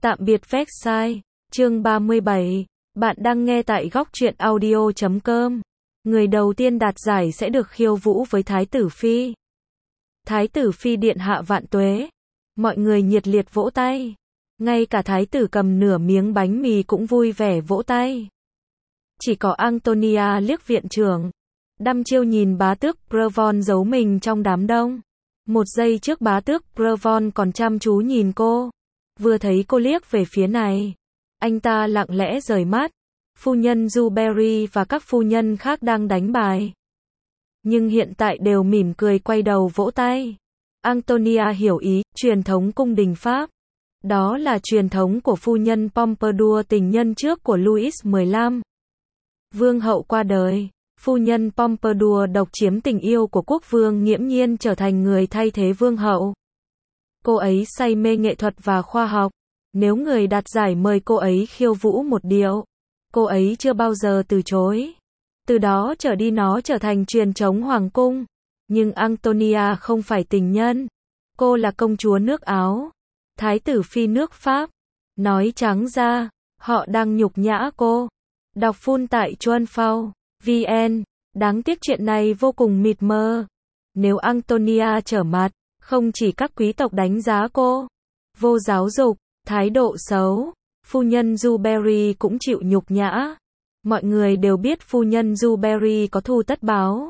Tạm biệt Versailles, chương 37. Bạn đang nghe tại góc truyện audio.com. Người đầu tiên đạt giải sẽ được khiêu vũ với Thái tử Phi. Thái tử Phi điện hạ vạn tuế. Mọi người nhiệt liệt vỗ tay. Ngay cả thái tử cầm nửa miếng bánh mì cũng vui vẻ vỗ tay. Chỉ có Antonia liếc viện trưởng. Đăm chiêu nhìn bá tước Brevon giấu mình trong đám đông. Một giây trước bá tước Brevon còn chăm chú nhìn cô. Vừa thấy cô liếc về phía này, anh ta lặng lẽ rời mắt. Phu nhân Dewberry và các phu nhân khác đang đánh bài, nhưng hiện tại đều mỉm cười quay đầu vỗ tay. Antonia hiểu ý, truyền thống cung đình Pháp. Đó là truyền thống của phu nhân Pompadour, tình nhân trước của Louis XV. Vương hậu qua đời, phu nhân Pompadour độc chiếm tình yêu của quốc vương, nghiễm nhiên trở thành người thay thế vương hậu. Cô ấy say mê nghệ thuật và khoa học. Nếu người đạt giải mời cô ấy khiêu vũ một điệu, cô ấy chưa bao giờ từ chối. Từ đó trở đi nó trở thành truyền thống hoàng cung. Nhưng Antonia không phải tình nhân. Cô là công chúa nước Áo, Thái tử Phi nước Pháp. Nói trắng ra, họ đang nhục nhã cô. Đọc full tại chuanphao.vn. Đáng tiếc chuyện này vô cùng mịt mờ. Nếu Antonia trở mặt, không chỉ các quý tộc đánh giá cô vô giáo dục, thái độ xấu, phu nhân Dewberry cũng chịu nhục nhã. Mọi người đều biết phu nhân Dewberry có thù tất báo.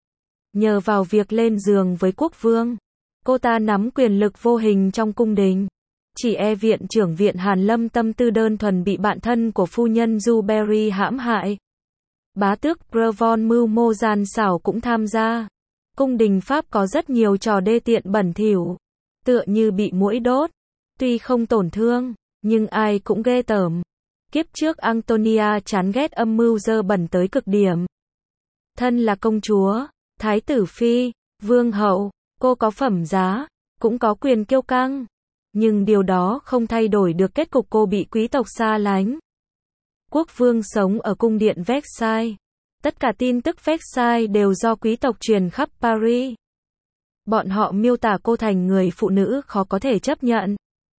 Nhờ vào việc lên giường với quốc vương, cô ta nắm quyền lực vô hình trong cung đình. Chỉ e viện trưởng viện Hàn Lâm tâm tư đơn thuần bị bạn thân của phu nhân Dewberry hãm hại. Bá tước Brevon mưu mô gian xảo cũng tham gia. Cung đình Pháp có rất nhiều trò đê tiện bẩn thỉu, tựa như bị muỗi đốt. Tuy không tổn thương, nhưng ai cũng ghê tởm. Kiếp trước Antonia chán ghét âm mưu dơ bẩn tới cực điểm. Thân là công chúa, thái tử phi, vương hậu, cô có phẩm giá, cũng có quyền kiêu căng. Nhưng điều đó không thay đổi được kết cục cô bị quý tộc xa lánh. Quốc vương sống ở cung điện Versailles. Tất cả tin tức Versailles đều do quý tộc truyền khắp Paris. Bọn họ miêu tả cô thành người phụ nữ khó có thể chấp nhận.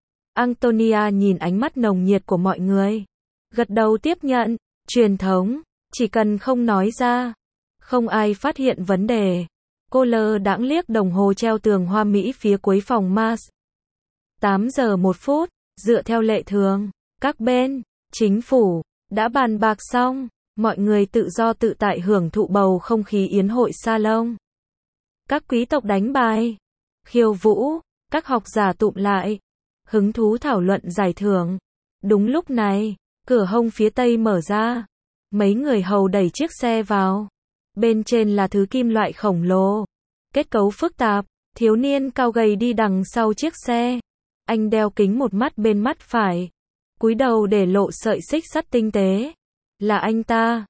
Antonia nhìn ánh mắt nồng nhiệt của mọi người, gật đầu tiếp nhận. Truyền thống, chỉ cần không nói ra, không ai phát hiện vấn đề. Cô lơ đãng liếc đồng hồ treo tường hoa mỹ phía cuối phòng Mars. 8 giờ 1 phút, dựa theo lệ thường, các bên, chính phủ, đã bàn bạc xong. Mọi người tự do tự tại hưởng thụ bầu không khí yến hội salon. Các quý tộc đánh bài, khiêu vũ, các học giả tụm lại, hứng thú thảo luận giải thưởng. Đúng lúc này, cửa hông phía tây mở ra. Mấy người hầu đẩy chiếc xe vào. Bên trên là thứ kim loại khổng lồ, kết cấu phức tạp. Thiếu niên cao gầy đi đằng sau chiếc xe. Anh đeo kính một mắt bên mắt phải, cúi đầu để lộ sợi xích sắt tinh tế. Là anh ta,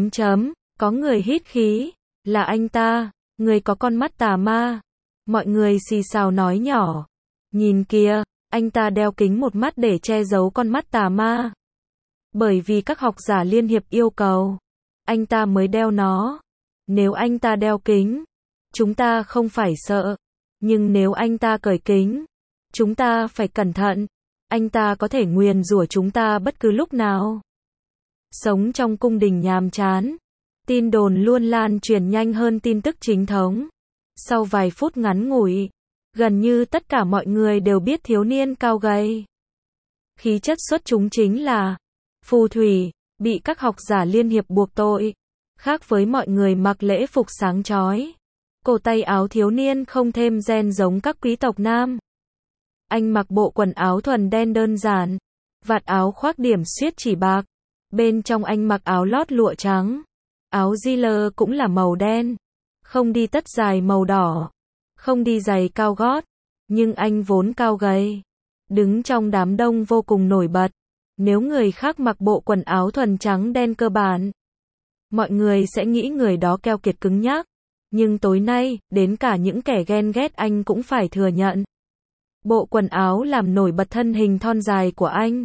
có người hít khí. Là anh ta, người có con mắt tà ma. Mọi người xì xào nói nhỏ. Nhìn kìa, anh ta đeo kính một mắt để che giấu con mắt tà ma. Bởi vì các học giả liên hiệp yêu cầu, anh ta mới đeo nó. Nếu anh ta đeo kính, chúng ta không phải sợ. Nhưng nếu anh ta cởi kính, chúng ta phải cẩn thận. Anh ta có thể nguyền rủa chúng ta bất cứ lúc nào. Sống trong cung đình nhàm chán, tin đồn luôn lan truyền nhanh hơn tin tức chính thống. Sau vài phút ngắn ngủi, gần như tất cả mọi người đều biết thiếu niên cao gầy, khí chất xuất chúng chính là phù thủy, bị các học giả liên hiệp buộc tội. Khác với mọi người mặc lễ phục sáng chói, cổ tay áo thiếu niên không thêm ren giống các quý tộc nam. Anh mặc bộ quần áo thuần đen đơn giản, vạt áo khoác điểm xuyết chỉ bạc. Bên trong anh mặc áo lót lụa trắng. Áo Ziller cũng là màu đen. Không đi tất dài màu đỏ. Không đi giày cao gót. Nhưng anh vốn cao gầy, đứng trong đám đông vô cùng nổi bật. Nếu người khác mặc bộ quần áo thuần trắng đen cơ bản, mọi người sẽ nghĩ người đó keo kiệt cứng nhắc. Nhưng tối nay, đến cả những kẻ ghen ghét anh cũng phải thừa nhận. Bộ quần áo làm nổi bật thân hình thon dài của anh.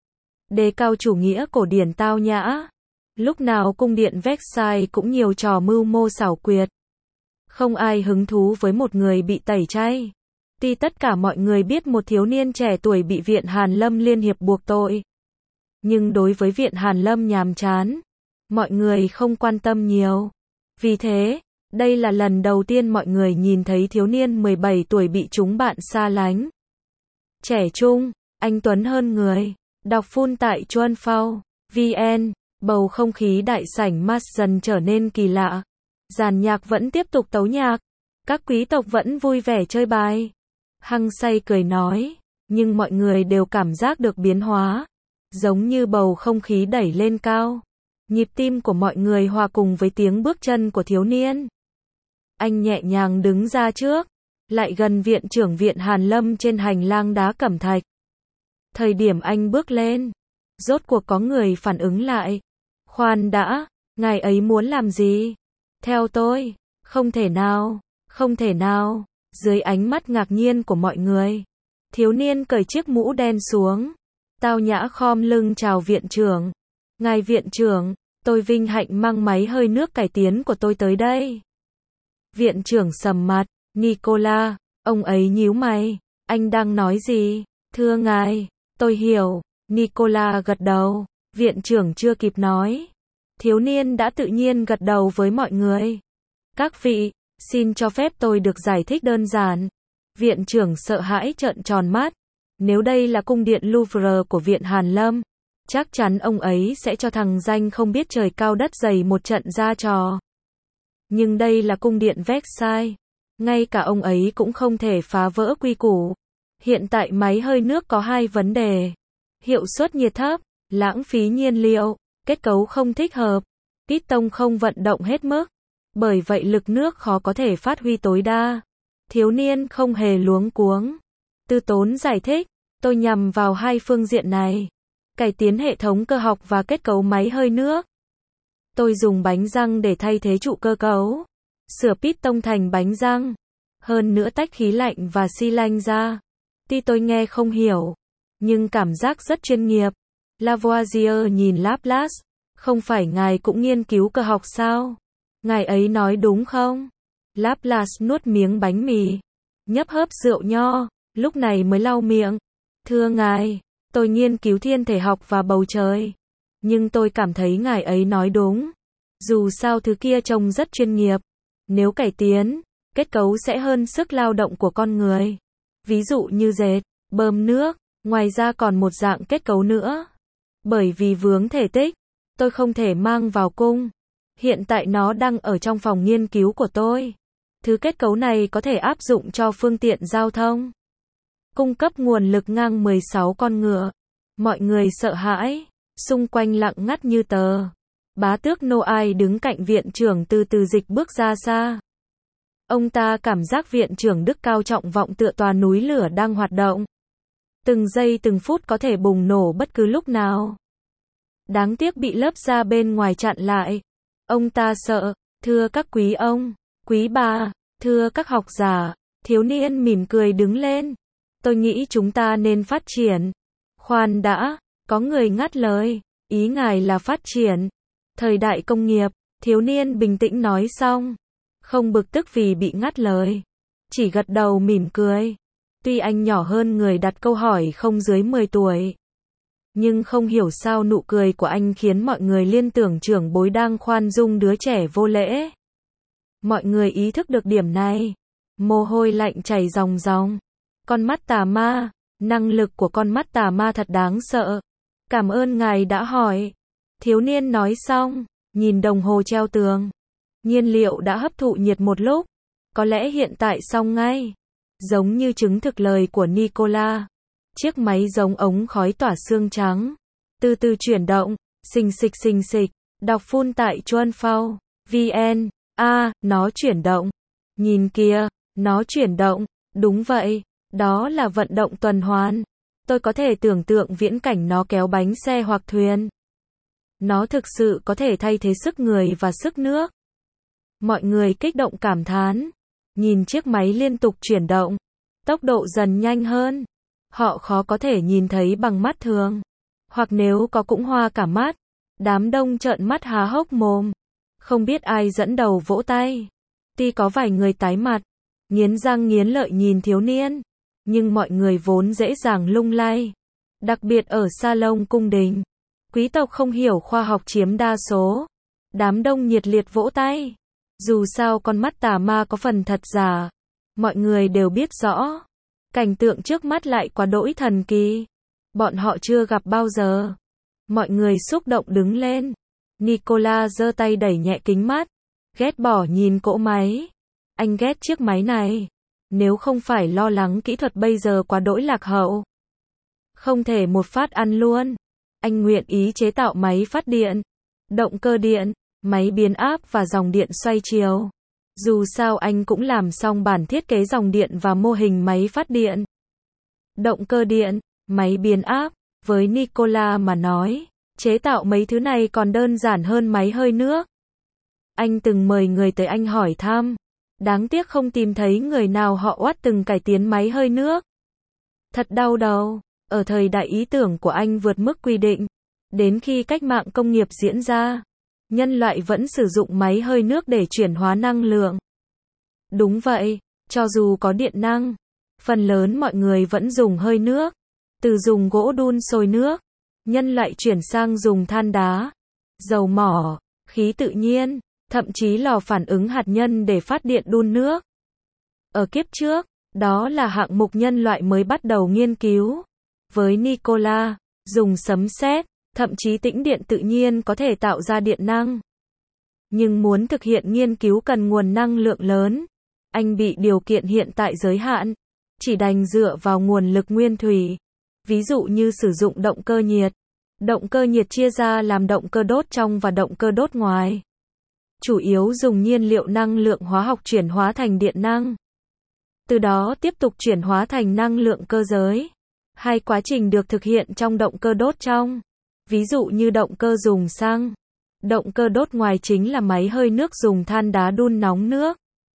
Đề cao chủ nghĩa cổ điển tao nhã. Lúc nào cung điện Versailles cũng nhiều trò mưu mô xảo quyệt. Không ai hứng thú với một người bị tẩy chay. Tuy tất cả mọi người biết một thiếu niên trẻ tuổi bị Viện Hàn Lâm Liên Hiệp buộc tội, nhưng đối với Viện Hàn Lâm nhàm chán, mọi người không quan tâm nhiều. Vì thế, đây là lần đầu tiên mọi người nhìn thấy thiếu niên 17 tuổi bị chúng bạn xa lánh. Trẻ trung, anh tuấn hơn người. Đọc full tại Chuan Phao VN. Bầu không khí đại sảnh Mars dần trở nên kỳ lạ. Dàn nhạc vẫn tiếp tục tấu nhạc. Các quý tộc vẫn vui vẻ chơi bài. Hăng say cười nói. Nhưng mọi người đều cảm giác được biến hóa. Giống như bầu không khí đẩy lên cao. Nhịp tim của mọi người hòa cùng với tiếng bước chân của thiếu niên. Anh nhẹ nhàng đứng ra trước. Lại gần viện trưởng Viện Hàn Lâm trên hành lang đá cẩm thạch. Thời điểm anh bước lên, rốt cuộc có người phản ứng lại. Khoan đã, ngài ấy muốn làm gì? Theo tôi, không thể nào, không thể nào. Dưới ánh mắt ngạc nhiên của mọi người, thiếu niên cởi chiếc mũ đen xuống, tao nhã khom lưng chào viện trưởng. Ngài viện trưởng, tôi vinh hạnh mang máy hơi nước cải tiến của tôi tới đây. Viện trưởng sầm mặt. Nicola, ông ấy nhíu mày. Anh đang nói gì? Thưa ngài, tôi hiểu. Nicola gật đầu. Viện trưởng chưa kịp nói. Thiếu niên đã tự nhiên gật đầu với mọi người. Các vị, xin cho phép tôi được giải thích đơn giản. Viện trưởng sợ hãi trợn tròn mắt. Nếu đây là cung điện Louvre của Viện Hàn Lâm, chắc chắn ông ấy sẽ cho thằng danh không biết trời cao đất dày một trận ra trò. Nhưng đây là cung điện Versailles. Ngay cả ông ấy cũng không thể phá vỡ quy củ. Hiện tại máy hơi nước có hai vấn đề. Hiệu suất nhiệt thấp, lãng phí nhiên liệu, kết cấu không thích hợp, piston không vận động hết mức. Bởi vậy lực nước khó có thể phát huy tối đa. Thiếu niên không hề luống cuống. Tư tốn giải thích, tôi nhằm vào hai phương diện này. Cải tiến hệ thống cơ học và kết cấu máy hơi nước. Tôi dùng bánh răng để thay thế trụ cơ cấu. Sửa piston thành bánh răng. Hơn nữa tách khí lạnh và xi lanh ra. Tuy tôi nghe không hiểu, nhưng cảm giác rất chuyên nghiệp. Lavoisier nhìn Laplace. Không phải ngài cũng nghiên cứu cơ học sao? Ngài ấy nói đúng không? Laplace nuốt miếng bánh mì. Nhấp hớp rượu nho. Lúc này mới lau miệng. Thưa ngài, tôi nghiên cứu thiên thể học và bầu trời. Nhưng tôi cảm thấy ngài ấy nói đúng. Dù sao thứ kia trông rất chuyên nghiệp. Nếu cải tiến, kết cấu sẽ hơn sức lao động của con người. Ví dụ như dệt, bơm nước, ngoài ra còn một dạng kết cấu nữa. Bởi vì vướng thể tích, tôi không thể mang vào cung. Hiện tại nó đang ở trong phòng nghiên cứu của tôi. Thứ kết cấu này có thể áp dụng cho phương tiện giao thông. Cung cấp nguồn lực ngang 16 con ngựa. Mọi người sợ hãi, xung quanh lặng ngắt như tờ. Bá tước Noai đứng cạnh viện trưởng từ từ dịch bước ra xa. Ông ta cảm giác viện trưởng đức cao trọng vọng tựa tòa núi lửa đang hoạt động. Từng giây từng phút có thể bùng nổ bất cứ lúc nào. Đáng tiếc bị lớp da bên ngoài chặn lại. Ông ta sợ, thưa các quý ông, quý bà, thưa các học giả. Thiếu niên mỉm cười đứng lên. Tôi nghĩ chúng ta nên phát triển. Khoan đã, có người ngắt lời. Ý ngài là phát triển. Thời đại công nghiệp, thiếu niên bình tĩnh nói xong. Không bực tức vì bị ngắt lời. Chỉ gật đầu mỉm cười. Tuy anh nhỏ hơn người đặt câu hỏi không dưới 10 tuổi. Nhưng không hiểu sao nụ cười của anh khiến mọi người liên tưởng trưởng bối đang khoan dung đứa trẻ vô lễ. Mọi người ý thức được điểm này. Mồ hôi lạnh chảy ròng ròng. Con mắt tà ma. Năng lực của con mắt tà ma thật đáng sợ. Cảm ơn ngài đã hỏi. Thiếu niên nói xong, nhìn đồng hồ treo tường. Nhiên liệu đã hấp thụ nhiệt một lúc. Có lẽ hiện tại xong ngay. Giống như chứng thực lời của Nicola. Chiếc máy giống ống khói tỏa xương trắng. Từ từ chuyển động. Xình xịch xình xịch. Đọc full tại Chuan Phao VN. Nó chuyển động. Nhìn kìa, nó chuyển động. Đúng vậy, đó là vận động tuần hoàn. Tôi có thể tưởng tượng viễn cảnh nó kéo bánh xe hoặc thuyền. Nó thực sự có thể thay thế sức người và sức nước. Mọi người kích động cảm thán. Nhìn chiếc máy liên tục chuyển động. Tốc độ dần nhanh hơn. Họ khó có thể nhìn thấy bằng mắt thường. Hoặc nếu có cũng hoa cả mắt. Đám đông trợn mắt há hốc mồm. Không biết ai dẫn đầu vỗ tay. Tuy có vài người tái mặt. Nghiến răng nghiến lợi nhìn thiếu niên. nhưng mọi người vốn dễ dàng lung lay. Đặc biệt ở salon cung đình. Quý tộc không hiểu khoa học chiếm đa số. Đám đông nhiệt liệt vỗ tay. Dù sao con mắt tà ma có phần thật giả. Mọi người đều biết rõ. Cảnh tượng trước mắt lại quá đỗi thần kỳ. Bọn họ chưa gặp bao giờ. Mọi người xúc động đứng lên. Nicolas giơ tay đẩy nhẹ kính mắt. Ghét bỏ nhìn cỗ máy. Anh ghét chiếc máy này. Nếu không phải lo lắng kỹ thuật bây giờ quá đỗi lạc hậu. Không thể một phát ăn luôn. Anh nguyện ý chế tạo máy phát điện, động cơ điện, máy biến áp và dòng điện xoay chiều. Dù sao anh cũng làm xong bản thiết kế dòng điện và mô hình máy phát điện. Động cơ điện, máy biến áp, với Nicolas mà nói, chế tạo mấy thứ này còn đơn giản hơn máy hơi nước. Anh từng mời người tới anh hỏi thăm. Đáng tiếc không tìm thấy người nào họ oát từng cải tiến máy hơi nước. Thật đau đầu. Ở thời đại ý tưởng của anh vượt mức quy định. Đến khi cách mạng công nghiệp diễn ra, nhân loại vẫn sử dụng máy hơi nước để chuyển hóa năng lượng. Đúng vậy, cho dù có điện năng, phần lớn mọi người vẫn dùng hơi nước. Từ dùng gỗ đun sôi nước, nhân loại chuyển sang dùng than đá, dầu mỏ, khí tự nhiên, thậm chí lò phản ứng hạt nhân để phát điện đun nước. Ở kiếp trước, đó là hạng mục nhân loại mới bắt đầu nghiên cứu. Với Nicolas, dùng sấm sét, thậm chí tĩnh điện tự nhiên có thể tạo ra điện năng. Nhưng muốn thực hiện nghiên cứu cần nguồn năng lượng lớn. Anh bị điều kiện hiện tại giới hạn, chỉ đành dựa vào nguồn lực nguyên thủy. Ví dụ như sử dụng động cơ nhiệt. Động cơ nhiệt chia ra làm động cơ đốt trong và động cơ đốt ngoài. Chủ yếu dùng nhiên liệu năng lượng hóa học chuyển hóa thành điện năng. Từ đó tiếp tục chuyển hóa thành năng lượng cơ giới. Hai quá trình được thực hiện trong động cơ đốt trong. Ví dụ như động cơ dùng xăng. Động cơ đốt ngoài chính là máy hơi nước dùng than đá đun nóng nước.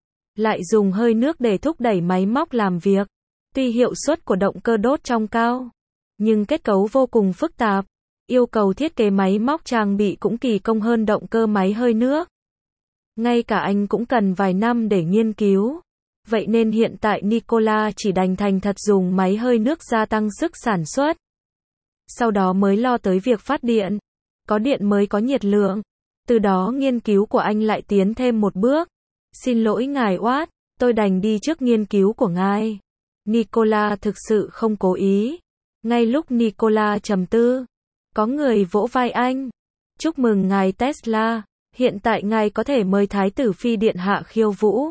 Lại dùng hơi nước để thúc đẩy máy móc làm việc. Tuy hiệu suất của động cơ đốt trong cao, nhưng kết cấu vô cùng phức tạp. Yêu cầu thiết kế máy móc trang bị cũng kỳ công hơn động cơ máy hơi nước. Ngay cả anh cũng cần vài năm để nghiên cứu. Vậy nên hiện tại Nicolas chỉ đành thành thật dùng máy hơi nước gia tăng sức sản xuất. Sau đó mới lo tới việc phát điện. Có điện mới có nhiệt lượng. Từ đó nghiên cứu của anh lại tiến thêm một bước. Xin lỗi ngài Watt, tôi đành đi trước nghiên cứu của ngài. Nicolas thực sự không cố ý. Ngay lúc Nicolas trầm tư, có người vỗ vai anh. Chúc mừng ngài Tesla, hiện tại ngài có thể mời Thái tử Phi Điện Hạ khiêu vũ.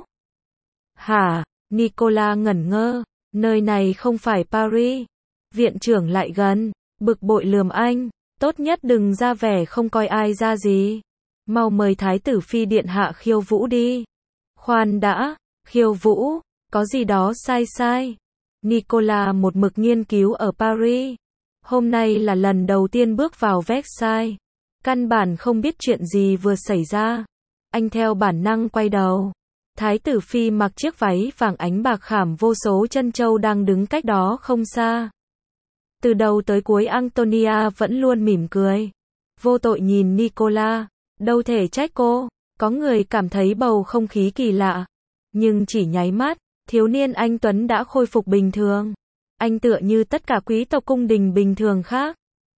Hả? Nicolas ngẩn ngơ, nơi này không phải Paris. Viện trưởng lại gần, bực bội lườm anh, tốt nhất đừng ra vẻ không coi ai ra gì. Mau mời Thái tử Phi Điện Hạ khiêu vũ đi. Khoan đã, khiêu vũ, có gì đó sai sai. Nicolas một mực nghiên cứu ở Paris. Hôm nay là lần đầu tiên bước vào Versailles. Căn bản không biết chuyện gì vừa xảy ra. Anh theo bản năng quay đầu. Thái tử Phi mặc chiếc váy vàng ánh bạc khảm vô số chân châu đang đứng cách đó không xa. Từ đầu tới cuối Antonia vẫn luôn mỉm cười. Vô tội nhìn Nicolas. Đâu thể trách cô. Có người cảm thấy bầu không khí kỳ lạ. Nhưng chỉ nháy mắt, thiếu niên anh Tuấn đã khôi phục bình thường. Anh tựa như tất cả quý tộc cung đình bình thường khác.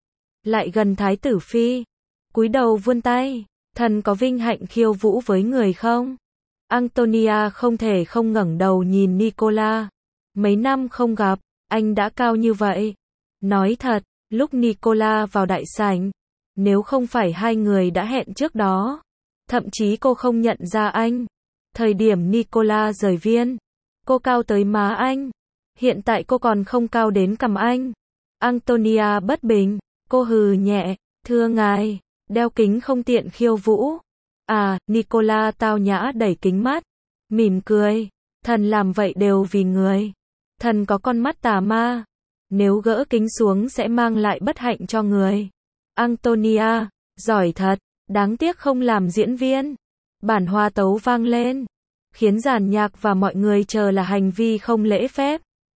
Lại gần Thái tử Phi. Cúi đầu vươn tay. Thần có vinh hạnh khiêu vũ với người không? Antonia không thể không ngẩng đầu nhìn Nicolas. Mấy năm không gặp, anh đã cao như vậy. Nói thật, lúc Nicolas vào đại sảnh, nếu không phải hai người đã hẹn trước đó, thậm chí cô không nhận ra anh. Thời điểm Nicolas rời viên, cô cao tới má anh. Hiện tại cô còn không cao đến cằm anh. Antonia bất bình, cô hừ nhẹ, thưa ngài, đeo kính không tiện khiêu vũ. À, Nicolas tao nhã đẩy kính mắt, mỉm cười, thần làm vậy đều vì người. Thần có con mắt tà ma, nếu gỡ kính xuống sẽ mang lại bất hạnh cho người. Antonia, giỏi thật, đáng tiếc không làm diễn viên. Bản hòa tấu vang lên, khiến dàn nhạc và mọi người chờ là hành vi không lễ phép.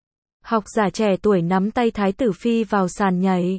Học giả trẻ tuổi nắm tay Thái tử Phi vào sàn nhảy.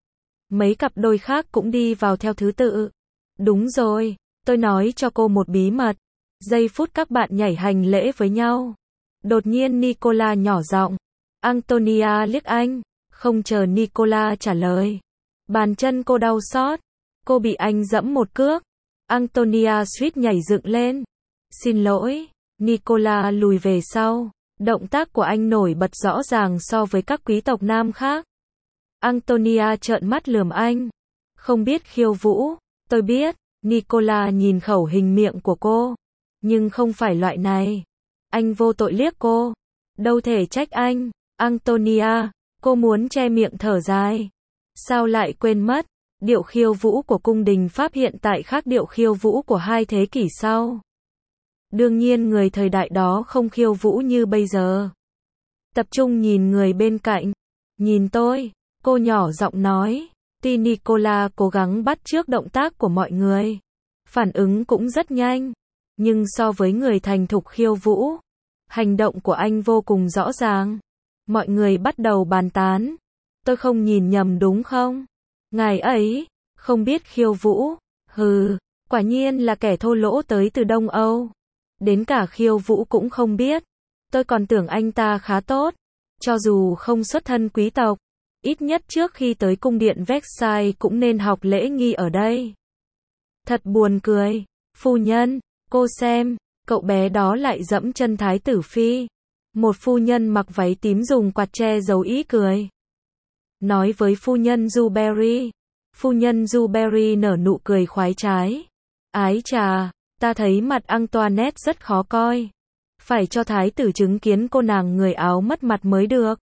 Mấy cặp đôi khác cũng đi vào theo thứ tự. Đúng rồi, tôi nói cho cô một bí mật. Giây phút các bạn nhảy hành lễ với nhau, đột nhiên Nicolas nhỏ giọng, Antonia liếc anh, không chờ Nicola trả lời. Bàn chân cô đau xót, cô bị anh giẫm một cước. Antonia suýt nhảy dựng lên. Xin lỗi, Nicola lùi về sau. Động tác của anh nổi bật rõ ràng so với các quý tộc nam khác. Antonia trợn mắt lườm anh. Không biết khiêu vũ, tôi biết. Nicola nhìn khẩu hình miệng của cô. Nhưng không phải loại này. Anh vô tội liếc cô. Đâu thể trách anh. Antonia, cô muốn che miệng thở dài. Sao lại quên mất? Điệu khiêu vũ của cung đình Pháp hiện tại khác điệu khiêu vũ của 2 thế kỷ sau. Đương nhiên người thời đại đó không khiêu vũ như bây giờ. Tập trung nhìn người bên cạnh. Nhìn tôi, cô nhỏ giọng nói. Tuy Nicola cố gắng bắt chước động tác của mọi người. Phản ứng cũng rất nhanh. Nhưng so với người thành thục khiêu vũ, hành động của anh vô cùng rõ ràng. Mọi người bắt đầu bàn tán. Tôi không nhìn nhầm đúng không? Ngài ấy, không biết khiêu vũ. Hừ, quả nhiên là kẻ thô lỗ tới từ Đông Âu. Đến cả khiêu vũ cũng không biết. Tôi còn tưởng anh ta khá tốt. Cho dù không xuất thân quý tộc, ít nhất trước khi tới cung điện Versailles cũng nên học lễ nghi ở đây. Thật buồn cười. Phu nhân, cô xem, cậu bé đó lại dẫm chân thái tử phi. Một phu nhân mặc váy tím dùng quạt che giấu ý cười. Nói với phu nhân Dubarry. Phu nhân Dubarry nở nụ cười khoái trái. Ái chà, ta thấy mặt Antoinette rất khó coi. Phải cho thái tử chứng kiến cô nàng người Áo mất mặt mới được.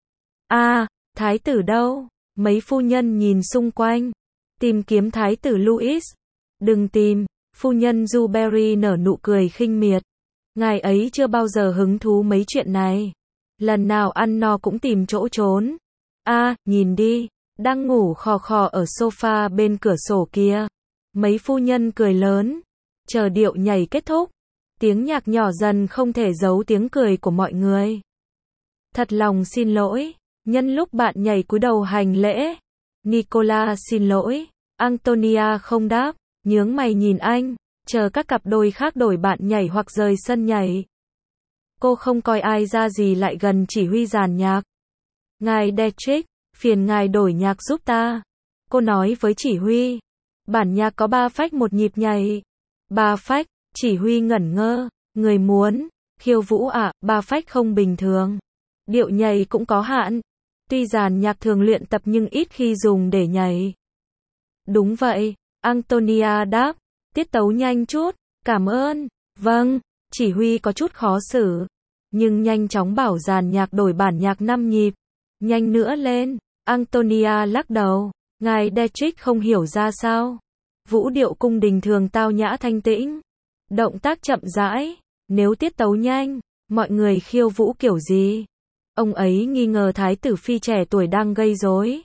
À, thái tử đâu? Mấy phu nhân nhìn xung quanh. Tìm kiếm thái tử Louis. Đừng tìm. Phu nhân Dubarry nở nụ cười khinh miệt. Ngài ấy chưa bao giờ hứng thú mấy chuyện này. Lần nào ăn no cũng tìm chỗ trốn. À, nhìn đi. Đang ngủ khò khò ở sofa bên cửa sổ kia. Mấy phu nhân cười lớn. Chờ điệu nhảy kết thúc. Tiếng nhạc nhỏ dần không thể giấu tiếng cười của mọi người. Thật lòng xin lỗi. Nhân lúc bạn nhảy cúi đầu hành lễ. Nicola xin lỗi. Antonia không đáp. Nhướng mày nhìn anh. Chờ các cặp đôi khác đổi bạn nhảy hoặc rời sân nhảy. Cô không coi ai ra gì lại gần chỉ huy dàn nhạc. Ngài Dietrich, phiền ngài đổi nhạc giúp ta. Cô nói với chỉ huy. Bản nhạc có 3 phách một nhịp nhảy. 3 phách, chỉ huy ngẩn ngơ. Người muốn khiêu vũ à, 3 phách không bình thường. Điệu nhảy cũng có hạn. Tuy dàn nhạc thường luyện tập nhưng ít khi dùng để nhảy. Đúng vậy, Antonia đáp. Tiết tấu nhanh chút, cảm ơn. Vâng, chỉ huy có chút khó xử. Nhưng nhanh chóng bảo dàn nhạc đổi bản nhạc 5 nhịp. Nhanh nữa lên. Antonia lắc đầu. Ngài Dietrich không hiểu ra sao. Vũ điệu cung đình thường tao nhã thanh tĩnh. Động tác chậm rãi. Nếu tiết tấu nhanh, mọi người khiêu vũ kiểu gì? Ông ấy nghi ngờ thái tử phi trẻ tuổi đang gây rối.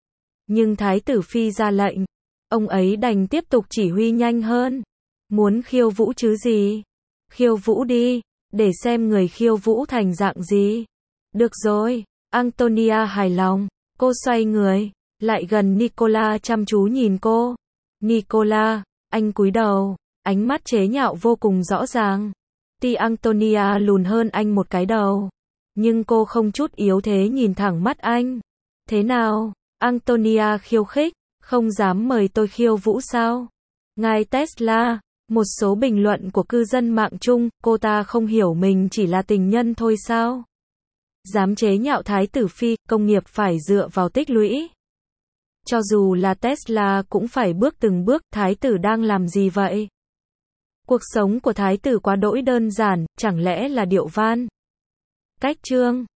Nhưng thái tử phi ra lệnh. Ông ấy đành tiếp tục chỉ huy nhanh hơn. Muốn khiêu vũ chứ gì? Khiêu vũ đi, để xem người khiêu vũ thành dạng gì. Được rồi, Antonia hài lòng. Cô xoay người, lại gần Nicola chăm chú nhìn cô. Nicola, anh cúi đầu, ánh mắt chế nhạo vô cùng rõ ràng. Tuy Antonia lùn hơn anh một cái đầu, nhưng cô không chút yếu thế nhìn thẳng mắt anh. Thế nào? Antonia khiêu khích. Không dám mời tôi khiêu vũ sao? Ngài Tesla, một số bình luận của cư dân mạng chung, cô ta không hiểu mình chỉ là tình nhân thôi sao? Dám chế nhạo thái tử phi, công nghiệp phải dựa vào tích lũy. Cho dù là Tesla cũng phải bước từng bước, thái tử đang làm gì vậy? Cuộc sống của thái tử quá đỗi đơn giản, chẳng lẽ là điệu van? Cách chương